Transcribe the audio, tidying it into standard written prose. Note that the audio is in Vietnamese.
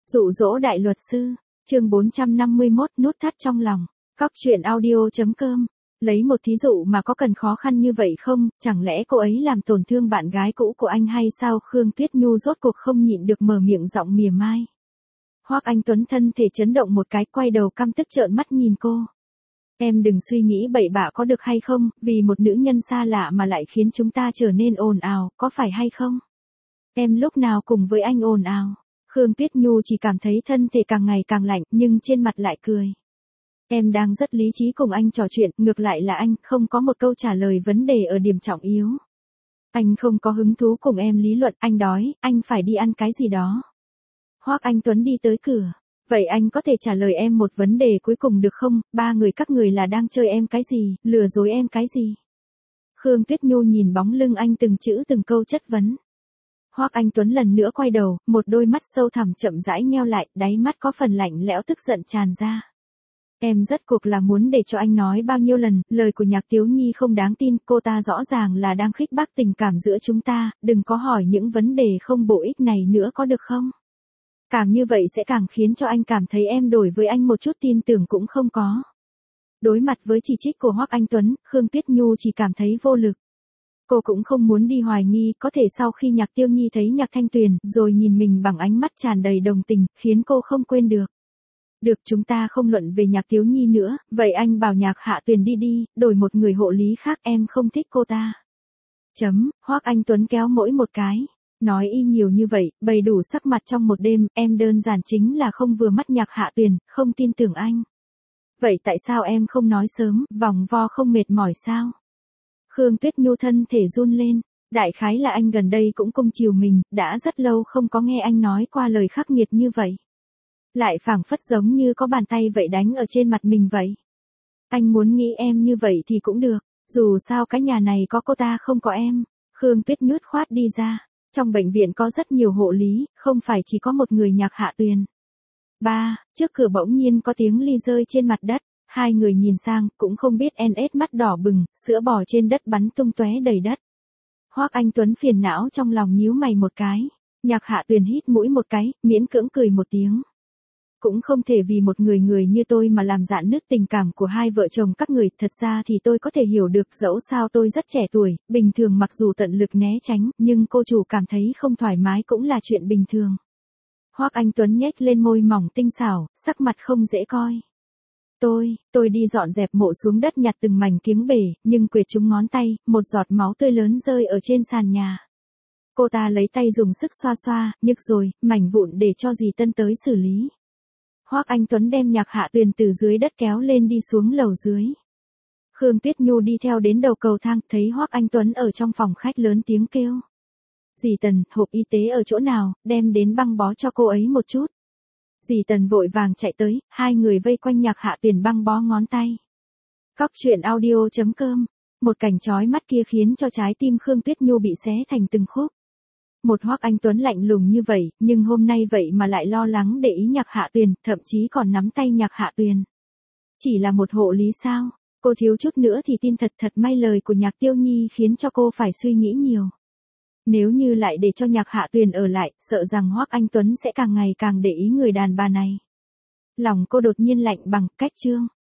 Dụ dỗ đại luật sư, chương 451 nút thắt trong lòng, Cóc truyện audio.com. Lấy một thí dụ mà có cần khó khăn như vậy không, chẳng lẽ cô ấy làm tổn thương bạn gái cũ của anh hay sao? Khương Tuyết Nhu rốt cuộc không nhịn được mở miệng giọng mỉa mai. Hoắc Anh Tuấn thân thể chấn động một cái, quay đầu căm tức trợn mắt nhìn cô. Em đừng suy nghĩ bậy bạ có được hay không, vì một nữ nhân xa lạ mà lại khiến chúng ta trở nên ồn ào, có phải hay không? Em lúc nào cùng với anh ồn ào? Khương Tuyết Nhu chỉ cảm thấy thân thể càng ngày càng lạnh, nhưng trên mặt lại cười. Em đang rất lý trí cùng anh trò chuyện, ngược lại là anh không có một câu trả lời vấn đề ở điểm trọng yếu. Anh không có hứng thú cùng em lý luận, anh đói, anh phải đi ăn cái gì đó. Hoắc Anh Tuấn đi tới cửa. Vậy anh có thể trả lời em một vấn đề cuối cùng được không? Ba người các người là đang chơi em cái gì, lừa dối em cái gì? Khương Tuyết Nhu nhìn bóng lưng anh từng chữ từng câu chất vấn. Hoắc Anh Tuấn lần nữa quay đầu, một đôi mắt sâu thẳm chậm rãi nheo lại, đáy mắt có phần lạnh lẽo tức giận tràn ra. Em rất cuộc là muốn để cho anh nói bao nhiêu lần, lời của Nhạc Tiếu Nhi không đáng tin, cô ta rõ ràng là đang khích bác tình cảm giữa chúng ta, đừng có hỏi những vấn đề không bổ ích này nữa có được không? Càng như vậy sẽ càng khiến cho anh cảm thấy em đổi với anh một chút tin tưởng cũng không có. Đối mặt với chỉ trích của Hoắc Anh Tuấn, Khương Tuyết Nhu chỉ cảm thấy vô lực. Cô cũng không muốn đi hoài nghi, có thể sau khi Nhạc Tiêu Nhi thấy Nhạc Thanh Tuyền, rồi nhìn mình bằng ánh mắt tràn đầy đồng tình, khiến cô không quên được. Được, chúng ta không luận về Nhạc Tiếu Nhi nữa, vậy anh bảo Nhạc Hạ Tuyền đi đi, đổi một người hộ lý khác, em không thích cô ta. Hoắc Anh Tuấn kéo mỗi một cái. Nói y nhiều như vậy, bày đủ sắc mặt trong một đêm, em đơn giản chính là không vừa mắt Nhạc Hạ Tuyền, không tin tưởng anh. Vậy tại sao em không nói sớm, vòng vo không mệt mỏi sao? Khương Tuyết Nhu thân thể run lên, đại khái là anh gần đây cũng cưng chiều mình, đã rất lâu không có nghe anh nói qua lời khắc nghiệt như vậy. Lại phảng phất giống như có bàn tay vậy đánh ở trên mặt mình vậy. Anh muốn nghĩ em như vậy thì cũng được, dù sao cái nhà này có cô ta không có em. Khương Tuyết Nhu khoát đi ra. Trong bệnh viện có rất nhiều hộ lý, không phải chỉ có một người Nhạc Hạ Tuyền. Trước cửa bỗng nhiên có tiếng ly rơi trên mặt đất, hai người nhìn sang, cũng không biết NS mắt đỏ bừng, sữa bò trên đất bắn tung tóe đầy đất. Hoắc Anh Tuấn phiền não trong lòng nhíu mày một cái, Nhạc Hạ Tuyền hít mũi một cái, miễn cưỡng cười một tiếng. Cũng không thể vì một người như tôi mà làm rạn nứt tình cảm của hai vợ chồng các người, thật ra thì tôi có thể hiểu được, dẫu sao tôi rất trẻ tuổi, bình thường mặc dù tận lực né tránh, nhưng cô chủ cảm thấy không thoải mái cũng là chuyện bình thường. Hoắc Anh Tuấn nhếch lên môi mỏng tinh xảo, sắc mặt không dễ coi. Tôi đi dọn dẹp mộ xuống đất nhặt từng mảnh kiếng bể, nhưng quệt trúng ngón tay, một giọt máu tươi lớn rơi ở trên sàn nhà. Cô ta lấy tay dùng sức xoa xoa, nhức rồi, mảnh vụn để cho dì Tân tới xử lý. Hoắc Anh Tuấn đem Nhạc Hạ Tuyền từ dưới đất kéo lên đi xuống lầu dưới. Khương Tuyết Nhu đi theo đến đầu cầu thang, thấy Hoắc Anh Tuấn ở trong phòng khách lớn tiếng kêu. Dì Tần, hộp y tế ở chỗ nào, đem đến băng bó cho cô ấy một chút. Dì Tần vội vàng chạy tới, hai người vây quanh Nhạc Hạ Tuyền băng bó ngón tay. Cóc truyện audio.com. Một cảnh chói mắt kia khiến cho trái tim Khương Tuyết Nhu bị xé thành từng khúc. Một Hoắc Anh Tuấn lạnh lùng như vậy, nhưng hôm nay vậy mà lại lo lắng để ý Nhạc Hạ Tuyền, thậm chí còn nắm tay Nhạc Hạ Tuyền. Chỉ là một hộ lý sao? Cô thiếu chút nữa thì tin thật may lời của Nhạc Tiêu Nhi khiến cho cô phải suy nghĩ nhiều. Nếu như lại để cho Nhạc Hạ Tuyền ở lại, sợ rằng Hoắc Anh Tuấn sẽ càng ngày càng để ý người đàn bà này. Lòng cô đột nhiên lạnh bằng cách chương.